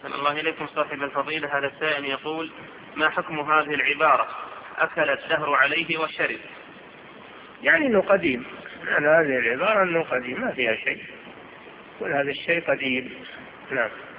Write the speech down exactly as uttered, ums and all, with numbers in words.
أحسن الله إليكم صاحب الفضيلة. هذا السائل يقول: ما حكم هذه العبارة أكل الدهر عليه وشرب؟ يعني أنه قديم، يعني هذه العبارة أنه قديم ما فيها شيء، كل هذا الشيء قديم. نعم.